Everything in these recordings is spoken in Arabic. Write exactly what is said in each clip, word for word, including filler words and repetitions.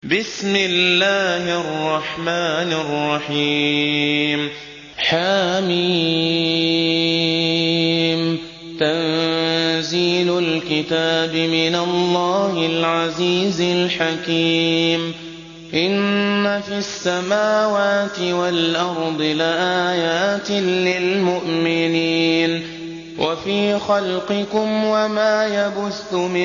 بسم الله الرحمن الرحيم حميم تنزيل الكتاب من الله العزيز الحكيم إن في السماوات والأرض لآيات للمؤمنين وفي خلقكم وما يبث من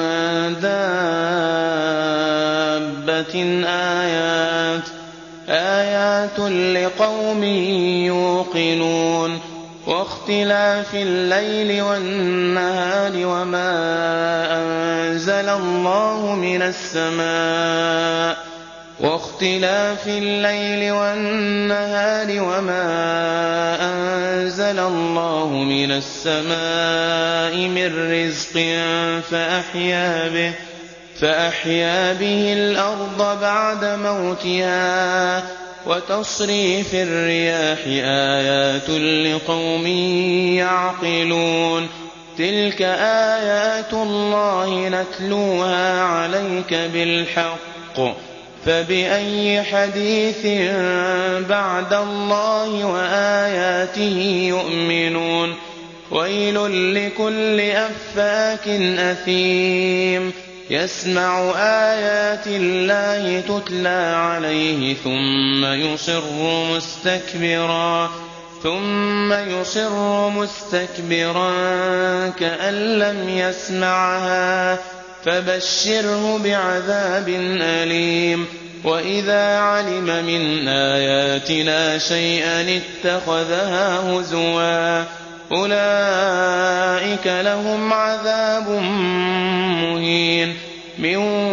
دابة آيات آيات لقوم يوقنون واختلاف الليل والنهار وما أنزل الله من السماء واختلاف الليل والنهار وما أنزل الله من السماء من رزق فأحيا به فأحيا به الأرض بعد موتها وتصريف الرياح آيات لقوم يعقلون تلك آيات الله نتلوها عليك بالحق فبأي حديث بعد الله وآياته يؤمنون ويل لكل أفاك أثيم يسمع آيات الله تتلى عليه ثم يصر مستكبرا ثم يصر مستكبرا كأن لم يسمعها فبشره بعذاب أليم وإذا علم من آياتنا شيئا اتخذها هزوا أولئك لهم عذاب مهين من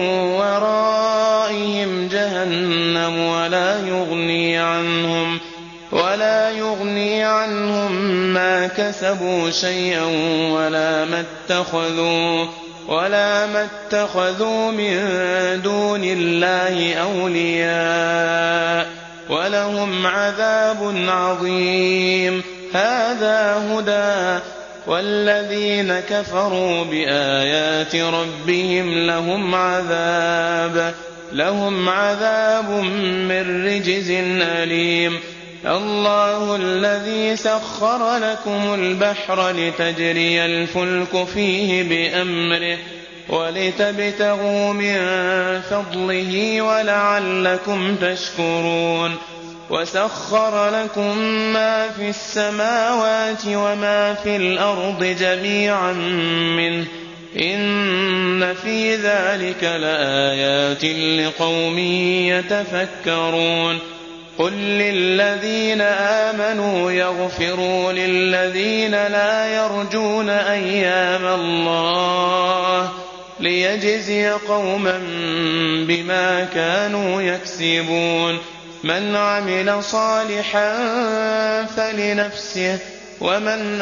ورائهم جهنم ولا يغني عنهم ولا يغني عنهم ما كسبوا شيئا ولا ما اتخذوا ولا ما اتخذوا من دون الله أولياء ولهم عذاب عظيم هذا هدى والذين كفروا بآيات ربهم لهم عذاب لهم عذاب من رجز أليم الله الذي سخر لكم البحر لتجري الفلك فيه بأمره ولتبتغوا من فضله ولعلكم تشكرون وسخر لكم ما في السماوات وما في الأرض جميعا منه إن في ذلك لآيات لقوم يتفكرون قل للذين آمنوا يغفروا للذين لا يرجون أيام الله ليجزي قوما بما كانوا يكسبون من عمل صالحا فلنفسه ومن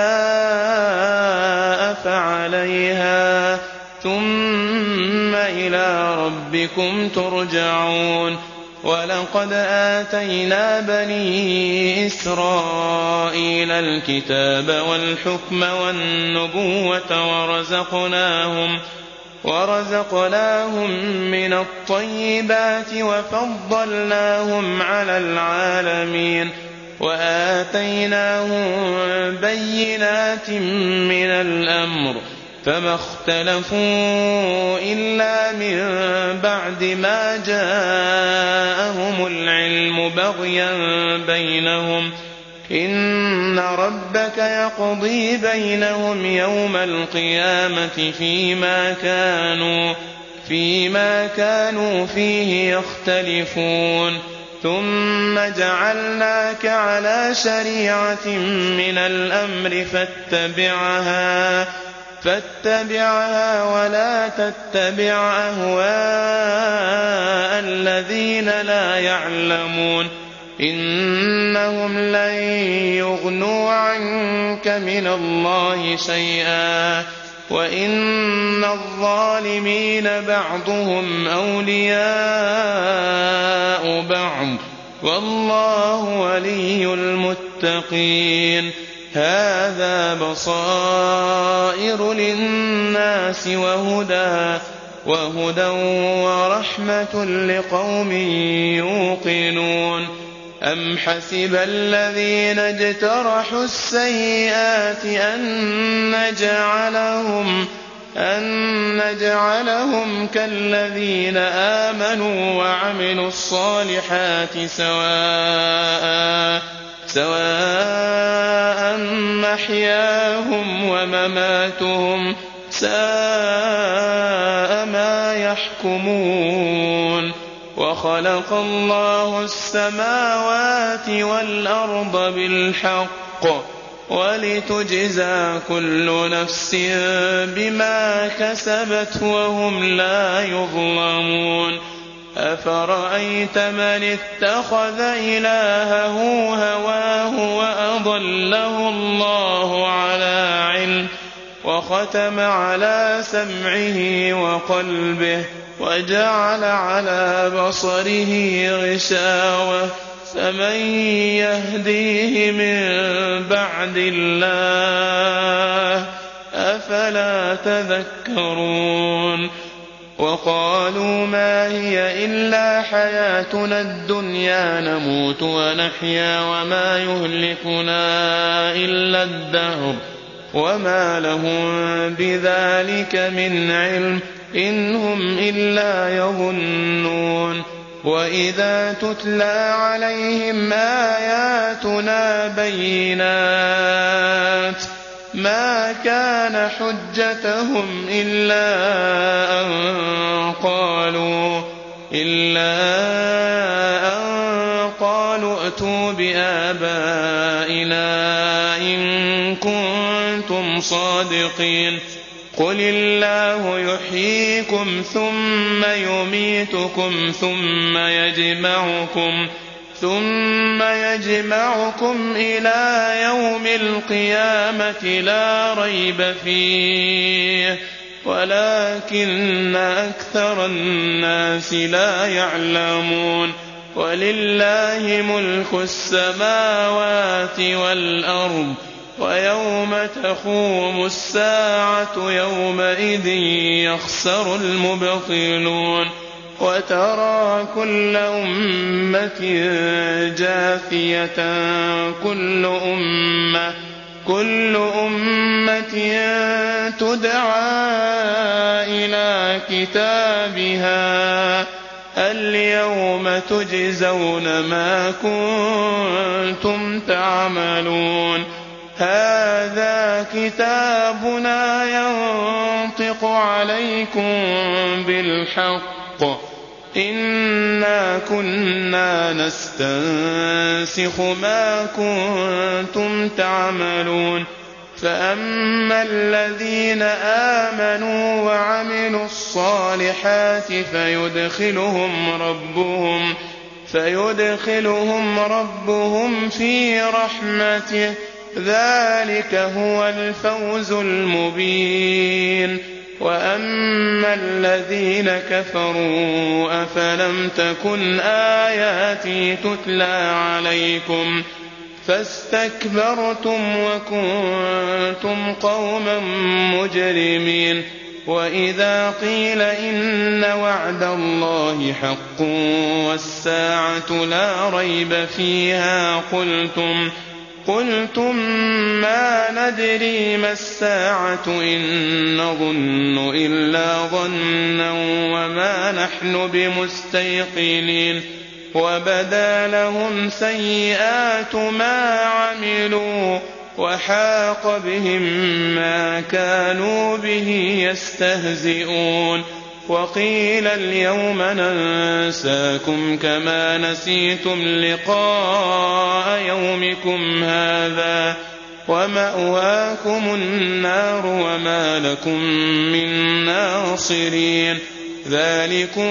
أساء فعليها ثم إلى ربكم ترجعون ولقد آتينا بني إسرائيل الكتاب والحكم والنبوة ورزقناهم ورزقناهم من الطيبات وفضلناهم على العالمين وآتيناهم بينات من الأمر فما اختلفوا إلا من بعد ما جاءهم العلم بغيا بينهم إن ربك يقضي بينهم يوم القيامة فيما كانوا فيما كانوا فيه يختلفون ثم جعلناك على شريعة من الأمر فاتبعها فاتبعها ولا تتبع أهواء الذين لا يعلمون إنهم لن يغنوا عنك من الله شيئا وإن الظالمين بعضهم أولياء بعض والله ولي المتقين هذا بصائر للناس وهدى وهدى ورحمة لقوم يوقنون أم حسب الذين اجترحوا السيئات أن نجعلهم أن نجعلهم كالذين آمنوا وعملوا الصالحات سواء سواء محياهم ومماتهم ساء ما يحكمون وخلق الله السماوات والأرض بالحق ولتجزى كل نفس بما كسبت وهم لا يظلمون أفرأيت من اتخذ إلهه هواه وأضله الله على علم وختم على سمعه وقلبه وجعل على بصره غشاوة فمن يهديه من بعد الله أفلا تذكرون وقالوا ما هي إلا حياتنا الدنيا نموت ونحيا وما يهلكنا إلا الدهر وما لهم بذلك من علم إن هم إلا يظنون وإذا تتلى عليهم آياتنا بينات ما كان حجتهم إلا أن قالوا إلا أن قالوا ائتوا بآبائنا إن كنتم صادقين قل الله يحييكم ثم يميتكم ثم يجمعكم ثم يجمعكم إلى يوم القيامة لا ريب فيه ولكن أكثر الناس لا يعلمون ولله ملك السماوات والأرض ويوم تقوم الساعة يومئذ يخسر المبطلون وترى كل أمة جاثية كل أمة كل أمة تدعى إلى كتابها اليوم تجزون ما كنتم تعملون هذا كتابنا ينطق عليكم بالحق إنا كنا نستنسخ ما كنتم تعملون فأما الذين آمنوا وعملوا الصالحات فيدخلهم ربهم فيدخلهم ربهم في رحمته ذلك هو الفوز المبين وأما الذين كفروا أفلم تكن آياتي تتلى عليكم فاستكبرتم وكنتم قوما مجرمين وإذا قيل إن وعد الله حق والساعة لا ريب فيها قلتم قلتم ما ندري ما الساعة إن نظن إلا ظنا وما نحن بمستيقنين وبدا لهم سيئات ما عملوا وحاق بهم ما كانوا به يستهزئون وقيل اليوم ننساكم كما نسيتم لقاء يومكم هذا ومأواكم النار وما لكم من ناصرين ذلكم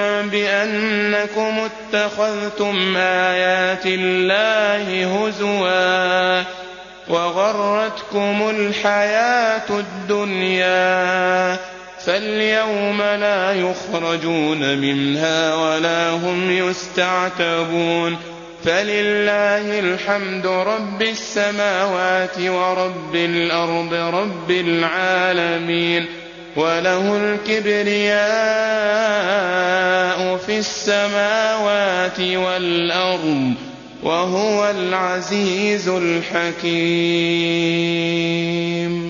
بأنكم اتخذتم آيات الله هزوا وغرتكم الحياة الدنيا فاليوم لا يخرجون منها ولا هم يستعتبون فلله الحمد رب السماوات ورب الأرض رب العالمين وله الكبرياء في السماوات والأرض وهو العزيز الحكيم.